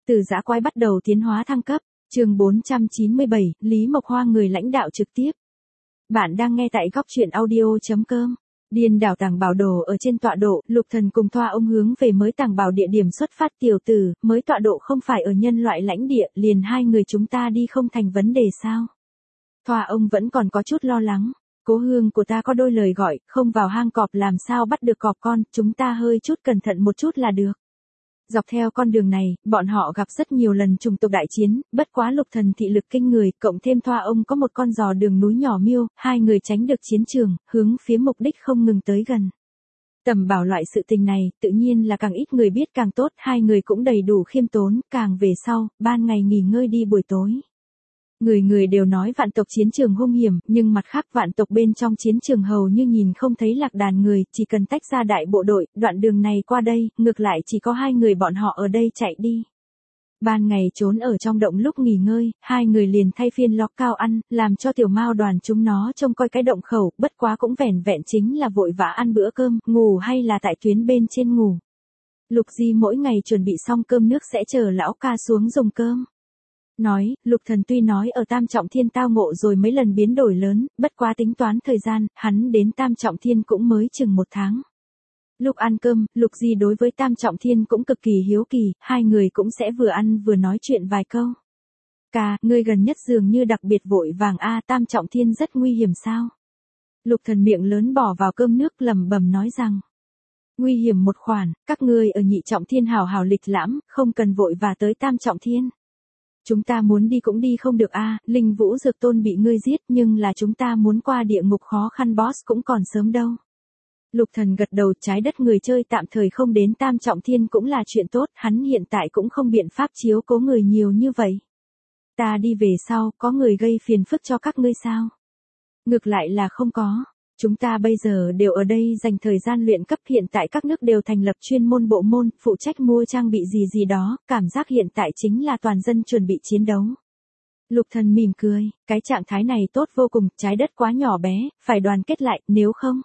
Từ dã quái bắt đầu tiến hóa thăng cấp, chương 497, Lý Mộc Hoa người lãnh đạo trực tiếp. Bạn đang nghe tại góc truyện audio.com. Điên đảo tàng bảo đồ ở trên tọa độ, Lục Thần cùng Thoa ông hướng về mới tàng bảo địa điểm xuất phát. Tiểu tử, mới tọa độ không phải ở nhân loại lãnh địa, liền hai người chúng ta đi không thành vấn đề sao? Thoa ông vẫn còn có chút lo lắng. Cố hương của ta có đôi lời gọi, không vào hang cọp làm sao bắt được cọp con, chúng ta hơi chút cẩn thận một chút là được. Dọc theo con đường này, bọn họ gặp rất nhiều lần chủng tộc đại chiến, bất quá Lục Thần thị lực kinh người, cộng thêm Thoa ông có một con giò đường núi nhỏ miêu, hai người tránh được chiến trường, hướng phía mục đích không ngừng tới gần. Tầm bảo loại sự tình này, tự nhiên là càng ít người biết càng tốt, hai người cũng đầy đủ khiêm tốn, càng về sau, ban ngày nghỉ ngơi đi buổi tối. Người người đều nói vạn tộc chiến trường hung hiểm, nhưng mặt khác vạn tộc bên trong chiến trường hầu như nhìn không thấy lạc đàn người, chỉ cần tách ra đại bộ đội, đoạn đường này qua đây, ngược lại chỉ có hai người bọn họ ở đây chạy đi. Ban ngày trốn ở trong động lúc nghỉ ngơi, hai người liền thay phiên ló cao ăn, làm cho tiểu mao đoàn chúng nó trông coi cái động khẩu, bất quá cũng vẻn vẹn chính là vội vã ăn bữa cơm, ngủ hay là tại tuyến bên trên ngủ. Lục Di mỗi ngày chuẩn bị xong cơm nước sẽ chờ lão ca xuống dùng cơm. Nói, Lục Thần tuy nói ở Tam Trọng Thiên tao ngộ rồi mấy lần biến đổi lớn, bất quá tính toán thời gian, hắn đến Tam Trọng Thiên cũng mới chừng 1 tháng. Lúc ăn cơm, Lục Di đối với Tam Trọng Thiên cũng cực kỳ hiếu kỳ, hai người cũng sẽ vừa ăn vừa nói chuyện vài câu. Ca, ngươi gần nhất dường như đặc biệt vội vàng Tam Trọng Thiên rất nguy hiểm sao? Lục Thần miệng lớn bỏ vào cơm nước lẩm bẩm nói rằng. Nguy hiểm một khoản, các ngươi ở Nhị Trọng Thiên hào hào lịch lãm, không cần vội và tới Tam Trọng Thiên. Chúng ta muốn đi cũng đi không được Linh Vũ Dược Tôn bị ngươi giết nhưng là chúng ta muốn qua địa ngục khó khăn boss cũng còn sớm đâu. Lục Thần gật đầu, trái đất người chơi tạm thời không đến Tam Trọng Thiên cũng là chuyện tốt, hắn hiện tại cũng không biện pháp chiếu cố người nhiều như vậy. Ta đi về sau, có người gây phiền phức cho các ngươi sao? Ngược lại là không có. Chúng ta bây giờ đều ở đây dành thời gian luyện cấp, hiện tại các nước đều thành lập chuyên môn bộ môn, phụ trách mua trang bị gì đó, cảm giác hiện tại chính là toàn dân chuẩn bị chiến đấu. Lục Thần mỉm cười, cái trạng thái này tốt vô cùng, trái đất quá nhỏ bé, phải đoàn kết lại, nếu không.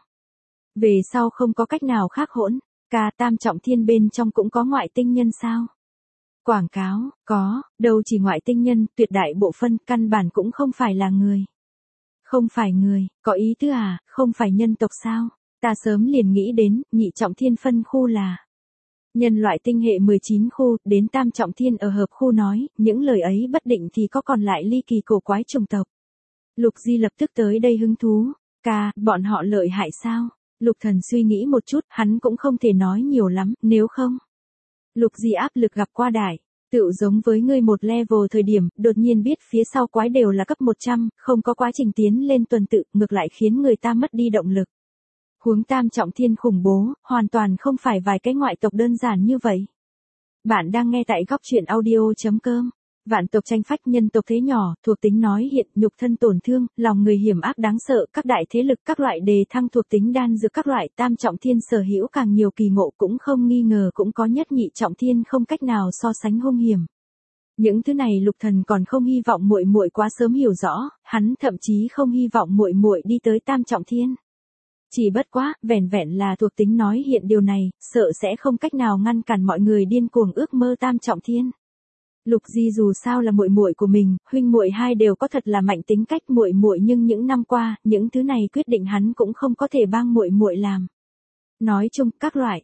Về sau không có cách nào khác hỗn, Tam Trọng Thiên bên trong cũng có ngoại tinh nhân sao? Quảng cáo, có, đâu chỉ ngoại tinh nhân, tuyệt đại bộ phân, căn bản cũng không phải là người. Không phải người, có ý tứ không phải nhân tộc sao? Ta sớm liền nghĩ đến, Nhị Trọng Thiên phân khu là nhân loại tinh hệ 19 khu, đến Tam Trọng Thiên ở hợp khu nói, những lời ấy bất định thì có còn lại ly kỳ cổ quái chủng tộc. Lục Di lập tức tới đây hứng thú, bọn họ lợi hại sao? Lục Thần suy nghĩ một chút, hắn cũng không thể nói nhiều lắm, nếu không. Lục Di áp lực gặp qua đại. Tự giống với ngươi một level thời điểm, đột nhiên biết phía sau quái đều là cấp 100, không có quá trình tiến lên tuần tự, ngược lại khiến người ta mất đi động lực. Huống Tam Trọng Thiên khủng bố, hoàn toàn không phải vài cái ngoại tộc đơn giản như vậy. Bạn đang nghe tại góc truyện audio.com. Vạn tộc tranh phách, nhân tộc thế nhỏ, thuộc tính nói hiện, nhục thân tổn thương, lòng người hiểm ác đáng sợ, các đại thế lực, các loại đề thăng thuộc tính đan dược, các loại Tam Trọng Thiên sở hữu càng nhiều kỳ ngộ, cũng không nghi ngờ cũng có nhất Nhị Trọng Thiên không cách nào so sánh hung hiểm. Những thứ này Lục Thần còn không hy vọng muội muội quá sớm hiểu rõ, hắn thậm chí không hy vọng muội muội đi tới Tam Trọng Thiên. Chỉ bất quá, vẻn vẹn là thuộc tính nói hiện điều này, sợ sẽ không cách nào ngăn cản mọi người điên cuồng ước mơ Tam Trọng Thiên. Lục Di dù sao là muội muội của mình, huynh muội hai đều có thật là mạnh tính cách muội muội, nhưng những năm qua, những thứ này quyết định hắn cũng không có thể bang muội muội làm. Nói chung, các loại,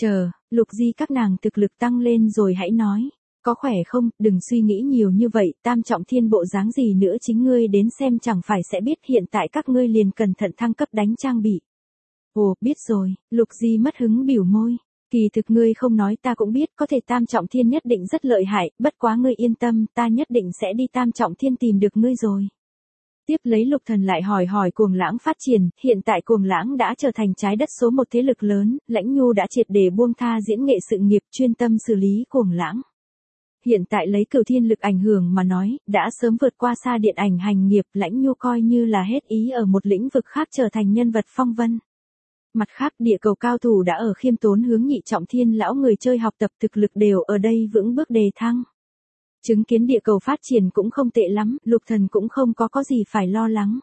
Lục Di các nàng thực lực tăng lên rồi hãy nói, có khỏe không, đừng suy nghĩ nhiều như vậy, Tam Trọng Thiên bộ dáng gì nữa chính ngươi đến xem chẳng phải sẽ biết, hiện tại các ngươi liền cẩn thận thăng cấp đánh trang bị. Ồ, biết rồi, Lục Di mất hứng bĩu môi. Kỳ thực ngươi không nói ta cũng biết, có thể Tam Trọng Thiên nhất định rất lợi hại, bất quá ngươi yên tâm, ta nhất định sẽ đi Tam Trọng Thiên tìm được ngươi rồi. Tiếp lấy Lục Thần lại hỏi Cuồng Lãng phát triển, hiện tại Cuồng Lãng đã trở thành trái đất số 1 thế lực lớn, Lãnh Nhu đã triệt để buông tha diễn nghệ sự nghiệp, chuyên tâm xử lý Cuồng Lãng. Hiện tại lấy Cửu Thiên lực ảnh hưởng mà nói, đã sớm vượt qua xa điện ảnh hành nghiệp, Lãnh Nhu coi như là hết ý ở một lĩnh vực khác trở thành nhân vật phong vân. Mặt khác, địa cầu cao thủ đã ở khiêm tốn hướng Nhị Trọng Thiên lão người chơi học tập, thực lực đều ở đây vững bước đề thăng. Chứng kiến địa cầu phát triển cũng không tệ lắm, Lục Thần cũng không có gì phải lo lắng.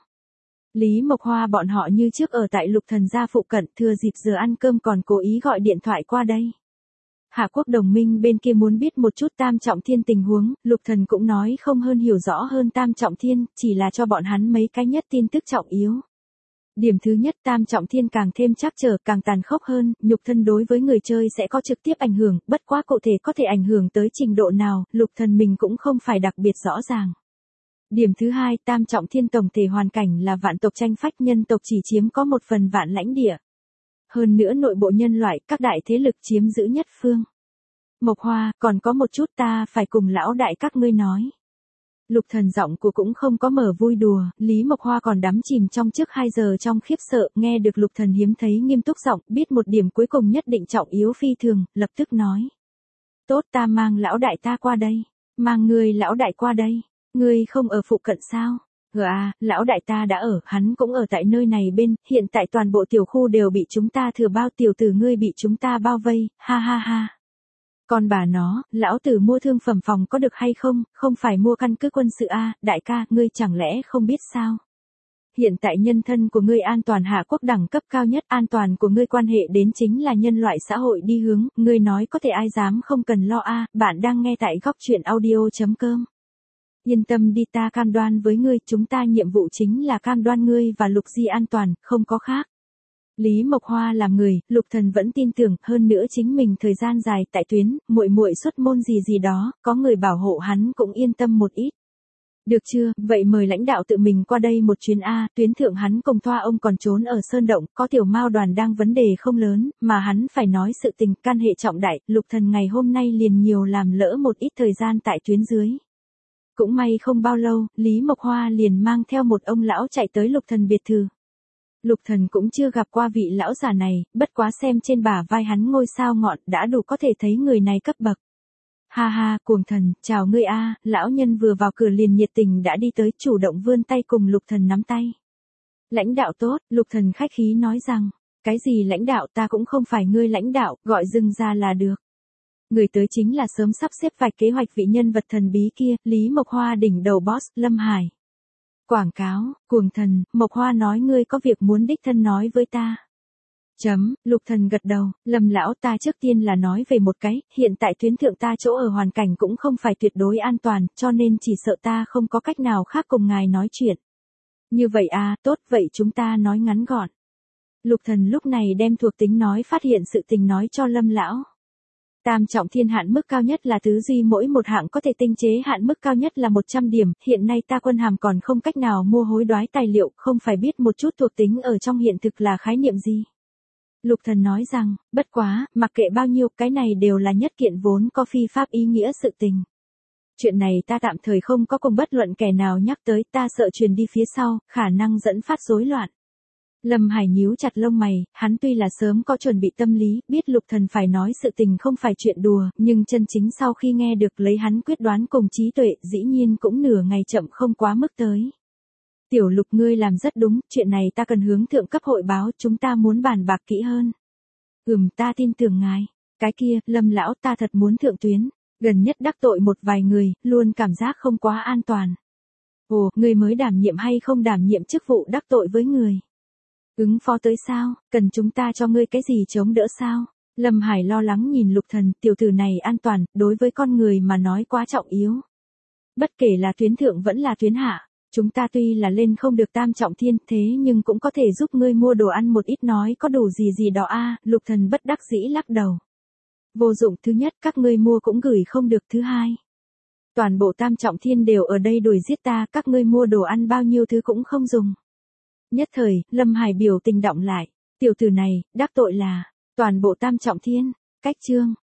Lý Mộc Hoa bọn họ như trước ở tại Lục Thần gia phụ cận, thừa dịp giờ ăn cơm còn cố ý gọi điện thoại qua đây. Hạ Quốc đồng minh bên kia muốn biết một chút Tam Trọng Thiên tình huống, Lục Thần cũng nói không hơn hiểu rõ hơn Tam Trọng Thiên, chỉ là cho bọn hắn mấy cái nhất tin tức trọng yếu. Điểm thứ nhất, Tam Trọng Thiên càng thêm trắc trở, càng tàn khốc hơn, nhục thân đối với người chơi sẽ có trực tiếp ảnh hưởng, bất quá cụ thể có thể ảnh hưởng tới trình độ nào, Lục Thần mình cũng không phải đặc biệt rõ ràng. Điểm thứ hai, Tam Trọng Thiên tổng thể hoàn cảnh là vạn tộc tranh phách, nhân tộc chỉ chiếm có một phần vạn lãnh địa. Hơn nữa nội bộ nhân loại, các đại thế lực chiếm giữ nhất phương. Mộc Hoa, còn có một chút ta phải cùng lão đại các ngươi nói. Lục Thần giọng của cũng không có mở vui đùa, Lý Mộc Hoa còn đắm chìm trong trước 2 giờ trong khiếp sợ, nghe được Lục Thần hiếm thấy nghiêm túc giọng, biết một điểm cuối cùng nhất định trọng yếu phi thường, lập tức nói. Tốt, ta mang lão đại ta qua đây, mang ngươi lão đại qua đây, ngươi không ở phụ cận sao? Lão đại ta đã ở, hắn cũng ở tại nơi này bên, hiện tại toàn bộ tiểu khu đều bị chúng ta thừa bao, tiểu tử ngươi bị chúng ta bao vây, ha ha ha. Còn bà nó, lão tử mua thương phẩm phòng có được hay không, không phải mua căn cứ quân sự a, đại ca, ngươi chẳng lẽ không biết sao? Hiện tại nhân thân của ngươi an toàn Hạ Quốc đẳng cấp cao nhất, an toàn của ngươi quan hệ đến chính là nhân loại xã hội đi hướng, ngươi nói có thể ai dám không cần lo a, bạn đang nghe tại góc truyện audio.com. Yên tâm đi, ta cam đoan với ngươi, chúng ta nhiệm vụ chính là cam đoan ngươi và Lục Di an toàn, không có khác. Lý Mộc Hoa làm người, Lục Thần vẫn tin tưởng, hơn nữa chính mình thời gian dài tại tuyến, muội xuất môn gì đó, có người bảo hộ hắn cũng yên tâm một ít. Được chưa, vậy mời lãnh đạo tự mình qua đây một chuyến a, tuyến thượng hắn cùng Thoa ông còn trốn ở sơn động, có tiểu Mao đoàn đang vấn đề không lớn, mà hắn phải nói sự tình, can hệ trọng đại, Lục Thần ngày hôm nay liền nhiều làm lỡ một ít thời gian tại tuyến dưới. Cũng may không bao lâu, Lý Mộc Hoa liền mang theo một ông lão chạy tới Lục Thần biệt thự. Lục Thần cũng chưa gặp qua vị lão già này, bất quá xem trên bả vai hắn ngôi sao ngọn đã đủ có thể thấy người này cấp bậc. Ha ha, Cuồng Thần, chào ngươi a, lão nhân vừa vào cửa liền nhiệt tình đã đi tới, chủ động vươn tay cùng Lục Thần nắm tay. Lãnh đạo tốt, Lục Thần khách khí nói rằng, cái gì lãnh đạo, ta cũng không phải ngươi lãnh đạo, gọi dừng ra là được. Người tới chính là sớm sắp xếp vạch kế hoạch vị nhân vật thần bí kia, Lý Mộc Hoa đỉnh đầu boss, Lâm Hải. Quảng cáo, Cuồng Thần, Mộc Hoa nói ngươi có việc muốn đích thân nói với ta. Lục Thần gật đầu, Lâm lão, ta trước tiên là nói về một cái, hiện tại tuyến thượng ta chỗ ở hoàn cảnh cũng không phải tuyệt đối an toàn, cho nên chỉ sợ ta không có cách nào khác cùng ngài nói chuyện. Như vậy à, tốt, vậy chúng ta nói ngắn gọn. Lục Thần lúc này đem thuộc tính nói phát hiện sự tình nói cho Lâm lão. Tam Trọng Thiên hạn mức cao nhất là tứ duy, mỗi một hạng có thể tinh chế hạn mức cao nhất là 100 điểm, hiện nay ta quân hàm còn không cách nào mua hối đoái tài liệu, không phải biết một chút thuộc tính ở trong hiện thực là khái niệm gì. Lục Thần nói rằng, bất quá, mặc kệ bao nhiêu, cái này đều là nhất kiện vốn có phi pháp ý nghĩa sự tình. Chuyện này ta tạm thời không có cùng bất luận kẻ nào nhắc tới, ta sợ truyền đi phía sau, khả năng dẫn phát rối loạn. Lâm Hải nhíu chặt lông mày, hắn tuy là sớm có chuẩn bị tâm lý, biết Lục Thần phải nói sự tình không phải chuyện đùa, nhưng chân chính sau khi nghe được lấy hắn quyết đoán cùng trí tuệ, dĩ nhiên cũng nửa ngày chậm không quá mức tới. Tiểu Lục, ngươi làm rất đúng, chuyện này ta cần hướng thượng cấp hội báo, chúng ta muốn bàn bạc kỹ hơn. Ta tin tưởng ngài. Cái kia, Lâm lão, ta thật muốn thượng tuyến, gần nhất đắc tội một vài người, luôn cảm giác không quá an toàn. Ồ, ngươi mới đảm nhiệm hay không đảm nhiệm chức vụ đắc tội với người? Ứng phó tới sao, cần chúng ta cho ngươi cái gì chống đỡ sao? Lâm Hải lo lắng nhìn Lục Thần, tiểu tử này an toàn, đối với con người mà nói quá trọng yếu. Bất kể là tuyến thượng vẫn là tuyến hạ, chúng ta tuy là lên không được Tam Trọng Thiên, thế nhưng cũng có thể giúp ngươi mua đồ ăn một ít, nói có đủ gì đó a. Lục Thần bất đắc dĩ lắc đầu. Vô dụng, thứ nhất các ngươi mua cũng gửi không được, thứ hai. Toàn bộ Tam Trọng Thiên đều ở đây đuổi giết ta, các ngươi mua đồ ăn bao nhiêu thứ cũng không dùng. Nhất thời, Lâm Hải biểu tình động lại, tiểu tử này, đắc tội là, toàn bộ Tam Trọng Thiên, cách chương,